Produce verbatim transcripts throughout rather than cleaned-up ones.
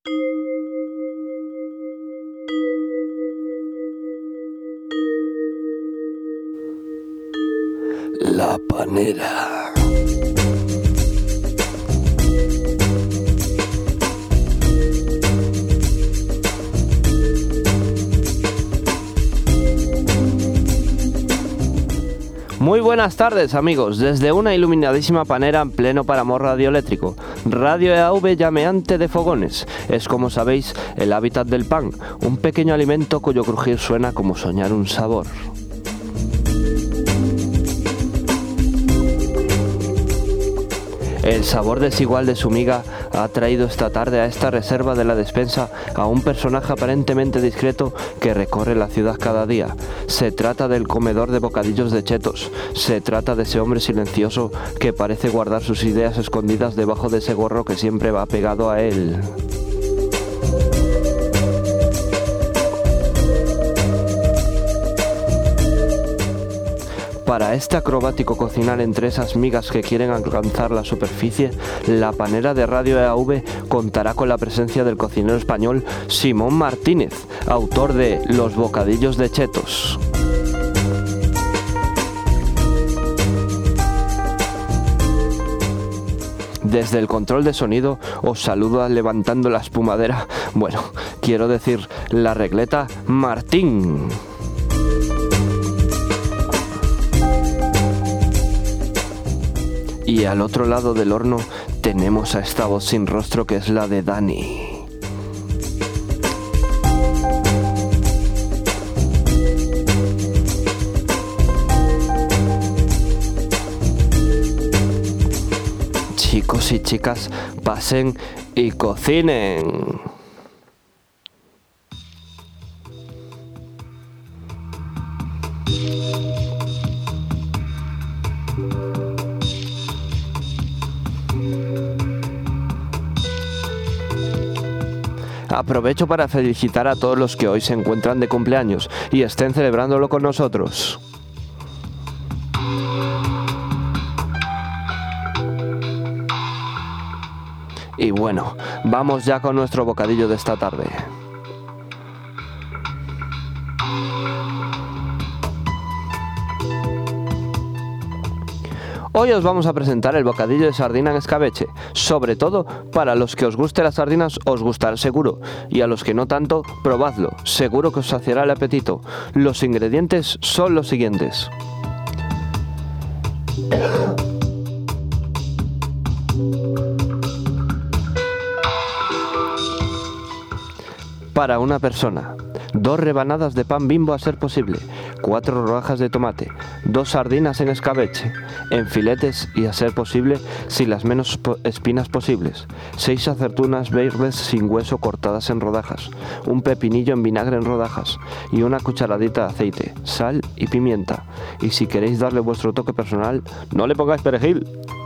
La Panera. Muy buenas tardes, amigos, desde una iluminadísima panera en pleno paramor radioeléctrico. Radio E A V llameante de fogones. Es, como sabéis, el hábitat del pan, un pequeño alimento cuyo crujir suena como soñar un sabor. El sabor desigual de su miga ha traído esta tarde a esta reserva de la despensa a un personaje aparentemente discreto que recorre la ciudad cada día. Se trata del comedor de bocadillos de chetos. Se trata de ese hombre silencioso que parece guardar sus ideas escondidas debajo de ese gorro que siempre va pegado a él. Para este acrobático cocinar entre esas migas que quieren alcanzar la superficie, la panera de Radio E A V contará con la presencia del cocinero español Simón Martínez, autor de Los bocadillos de chetos. Desde el control de sonido os saluda levantando la espumadera, bueno, quiero decir, la regleta, Martín. Y al otro lado del horno tenemos a esta voz sin rostro que es la de Dani. Chicos y chicas, pasen y cocinen. Aprovecho para felicitar a todos los que hoy se encuentran de cumpleaños y estén celebrándolo con nosotros. Y bueno, vamos ya con nuestro bocadillo de esta tarde. Hoy os vamos a presentar el bocadillo de sardina en escabeche. Sobre todo, para los que os guste las sardinas, os gustará seguro. Y a los que no tanto, probadlo. Seguro que os saciará el apetito. Los ingredientes son los siguientes. Para una persona, dos rebanadas de pan Bimbo a ser posible, cuatro rodajas de tomate, dos sardinas en escabeche, en filetes y a ser posible sin las menos espinas posibles, seis aceitunas verdes sin hueso cortadas en rodajas, un pepinillo en vinagre en rodajas y una cucharadita de aceite, sal y pimienta. Y si queréis darle vuestro toque personal, no le pongáis perejil.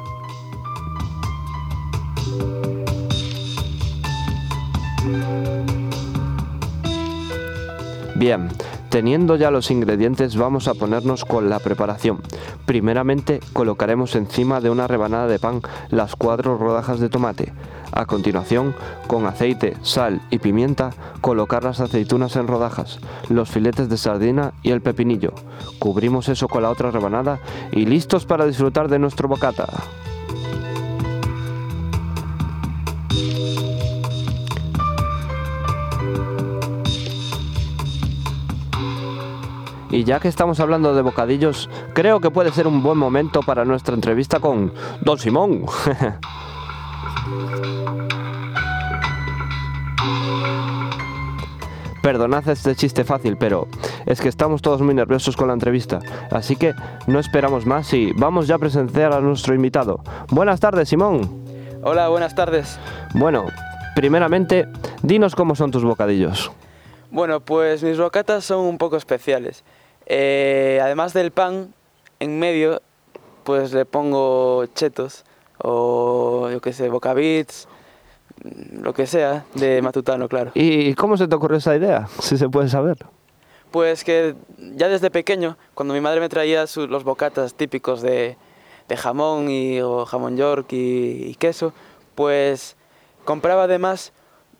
Bien, teniendo ya los ingredientes, vamos a ponernos con la preparación. Primeramente colocaremos encima de una rebanada de pan las cuatro rodajas de tomate. A continuación, con aceite, sal y pimienta, colocar las aceitunas en rodajas, los filetes de sardina y el pepinillo. Cubrimos eso con la otra rebanada y listos para disfrutar de nuestro bocata. Y ya que estamos hablando de bocadillos, creo que puede ser un buen momento para nuestra entrevista con Don Simón. Perdonad este chiste fácil, pero es que estamos todos muy nerviosos con la entrevista. Así que no esperamos más y vamos ya a presentar a nuestro invitado. Buenas tardes, Simón. Hola, buenas tardes. Bueno, primeramente, dinos cómo son tus bocadillos. Bueno, pues mis bocatas son un poco especiales. Eh, además del pan, en medio, pues le pongo chetos o, yo qué sé, bocabits, lo que sea, de matutano, claro. ¿Y cómo se te ocurrió esa idea, si se puede saber? Pues que ya desde pequeño, cuando mi madre me traía sus, los bocatas típicos de, de jamón y, o jamón york y, y queso, pues compraba además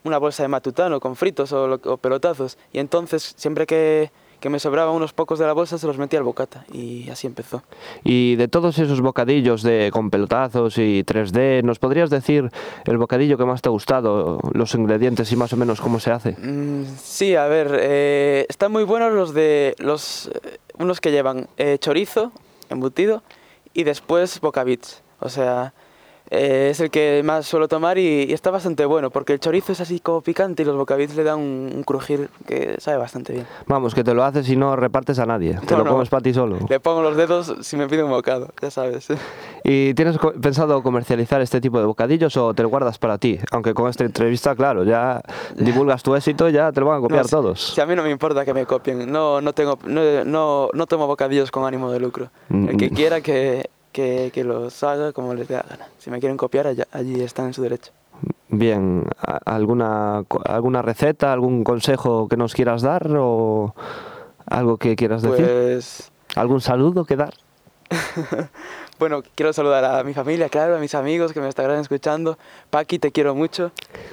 una bolsa de matutano con fritos o, lo- o pelotazos. Y entonces, siempre que, que me sobraban unos pocos de la bolsa, se los metía al bocata. Y así empezó. Y de todos esos bocadillos de, con pelotazos y tres D, ¿nos podrías decir el bocadillo que más te ha gustado, los ingredientes y más o menos cómo se hace? Mm, sí, a ver, eh, están muy buenos los de los eh, unos que llevan eh, chorizo embutido y después bocabits. O sea, eh, es el que más suelo tomar y, y está bastante bueno porque el chorizo es así como picante y los bocabits le dan un, un crujir que sabe bastante bien. Vamos, que te lo haces y no repartes a nadie, te No, lo no. comes para ti solo. Le pongo los dedos si me pide un bocado, ya sabes. ¿Y tienes co- pensado comercializar este tipo de bocadillos o te lo guardas para ti? Aunque con esta entrevista, claro, ya divulgas tu éxito, ya te lo van a copiar No, si- todos. Si a mí no me importa que me copien, no, no, tengo, no, no, no tomo bocadillos con ánimo de lucro. El que Mm. quiera que, que, que los haga como les dé la gana. Si me quieren copiar, allá- allí están en su derecho. Bien, ¿a- ¿alguna, co- alguna receta, algún consejo que nos quieras dar o algo que quieras decir? Pues, ¿Algún saludo que dar? bueno, quiero saludar a mi familia, claro, a mis amigos que me estarán escuchando. Paqui, te quiero mucho.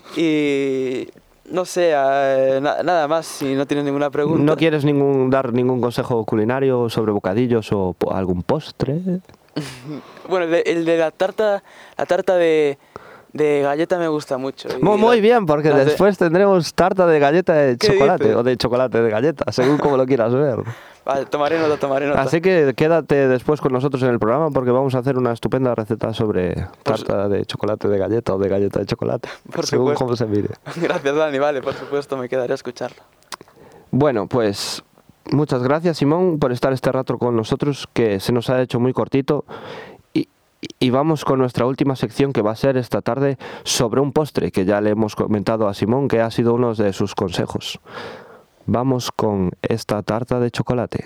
Y no sé, eh, na- nada más, si no tienes ninguna pregunta. ¿No quieres ningún, dar ningún consejo culinario sobre bocadillos o po- algún postre? Bueno, el de, el de la tarta, la tarta de, de galleta me gusta mucho. y Muy, muy la- bien, porque las de- después tendremos tarta de galleta de ¿Qué chocolate dices? o de chocolate de galleta, según como lo quieras ver. Vale, tomaré nota, tomaré nota. Así que quédate después con nosotros en el programa porque vamos a hacer una estupenda receta sobre Por su- tarta de chocolate de galleta o de galleta de chocolate, Por según supuesto. cómo se mire. Gracias, Dani, vale, por supuesto, me quedaré a escucharlo. Bueno, pues muchas gracias, Simón, por estar este rato con nosotros, que se nos ha hecho muy cortito. Y, y vamos con nuestra última sección, que va a ser esta tarde sobre un postre, que ya le hemos comentado a Simón, que ha sido uno de sus consejos. Vamos con esta tarta de chocolate.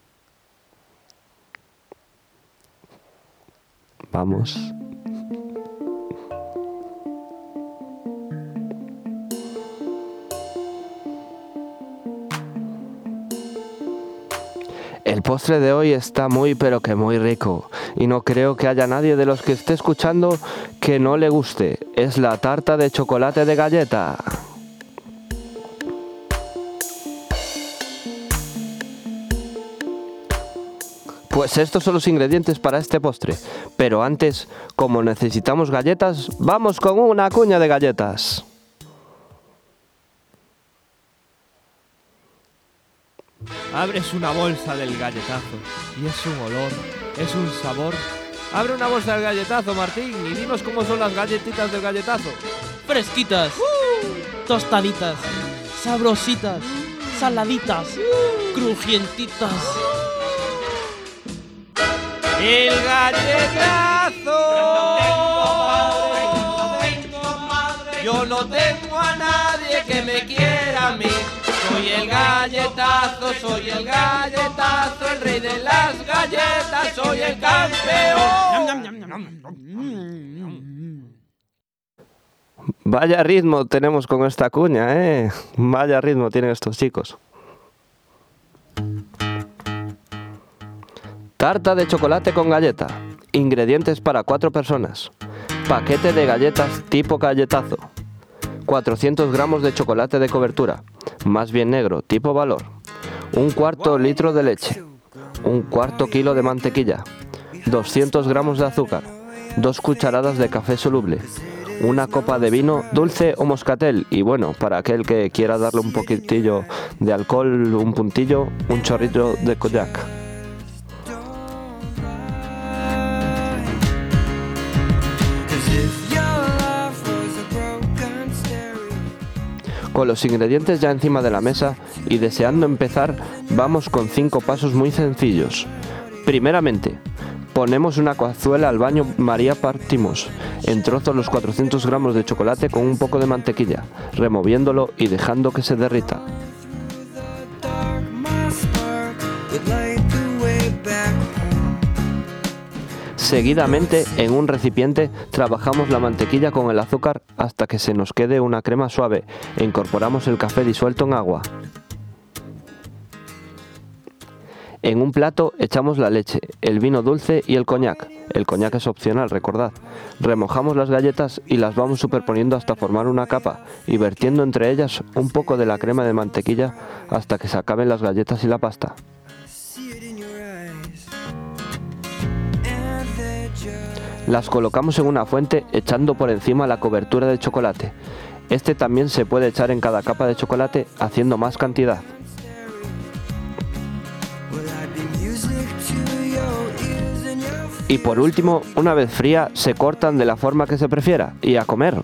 Vamos. El postre de hoy está muy pero que muy rico y no creo que haya nadie de los que esté escuchando que no le guste. Es la tarta de chocolate de galleta. Pues estos son los ingredientes para este postre. Pero antes, como necesitamos galletas, vamos con una cuña de galletas. Abres una bolsa del galletazo y es un olor, es un sabor. Abre una bolsa del galletazo, Martín, y dinos cómo son las galletitas del galletazo. Fresquitas, tostaditas, sabrositas, saladitas, crujientitas. ¡El galletazo! Yo no tengo a nadie que me quiera a mí. Soy el galletazo, soy el galletazo, el rey de las galletas, soy el campeón. Vaya ritmo tenemos con esta cuña, ¿eh? Vaya ritmo tienen estos chicos. Tarta de chocolate con galleta. Ingredientes para cuatro personas. Paquete de galletas tipo galletazo. cuatrocientos gramos de chocolate de cobertura, más bien negro, tipo valor. Un cuarto litro de leche. Un cuarto kilo de mantequilla. doscientos gramos de azúcar. Dos cucharadas de café soluble. Una copa de vino dulce o moscatel. Y bueno, para aquel que quiera darle un poquitillo de alcohol, un puntillo, un chorrito de cognac. Con los ingredientes ya encima de la mesa y deseando empezar, vamos con cinco pasos muy sencillos. Primeramente, ponemos una cazuela al baño María, partimos en trozos los cuatrocientos gramos de chocolate con un poco de mantequilla, removiéndolo y dejando que se derrita. Seguidamente, en un recipiente, trabajamos la mantequilla con el azúcar hasta que se nos quede una crema suave e incorporamos el café disuelto en agua. En un plato echamos la leche, el vino dulce y el cognac. El coñac es opcional, recordad. Remojamos las galletas y las vamos superponiendo hasta formar una capa y vertiendo entre ellas un poco de la crema de mantequilla hasta que se acaben las galletas y la pasta. Las colocamos en una fuente echando por encima la cobertura de chocolate. Este también se puede echar en cada capa de chocolate haciendo más cantidad. Y por último, una vez fría, se cortan de la forma que se prefiera y a comer.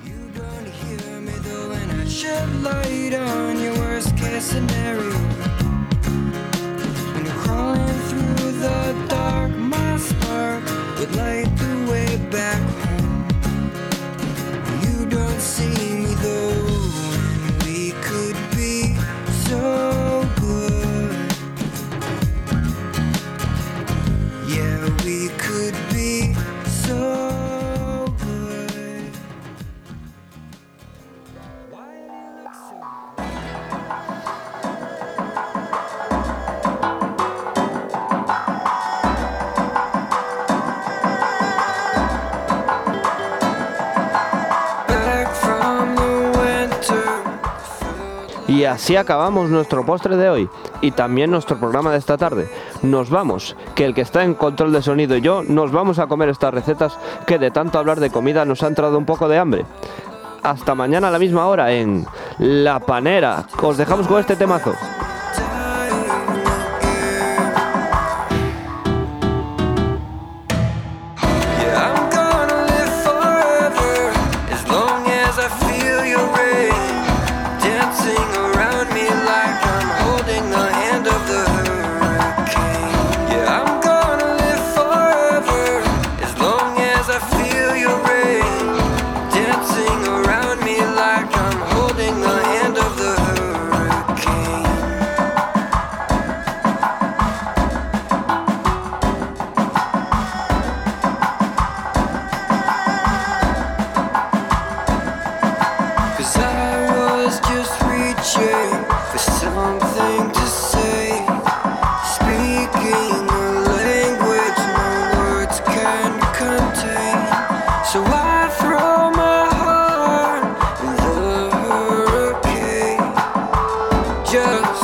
Y así acabamos nuestro postre de hoy y también nuestro programa de esta tarde. Nos vamos, que el que está en control de sonido y yo nos vamos a comer estas recetas que de tanto hablar de comida nos ha entrado un poco de hambre. Hasta mañana a la misma hora en La Panera. Os dejamos con este temazo. Just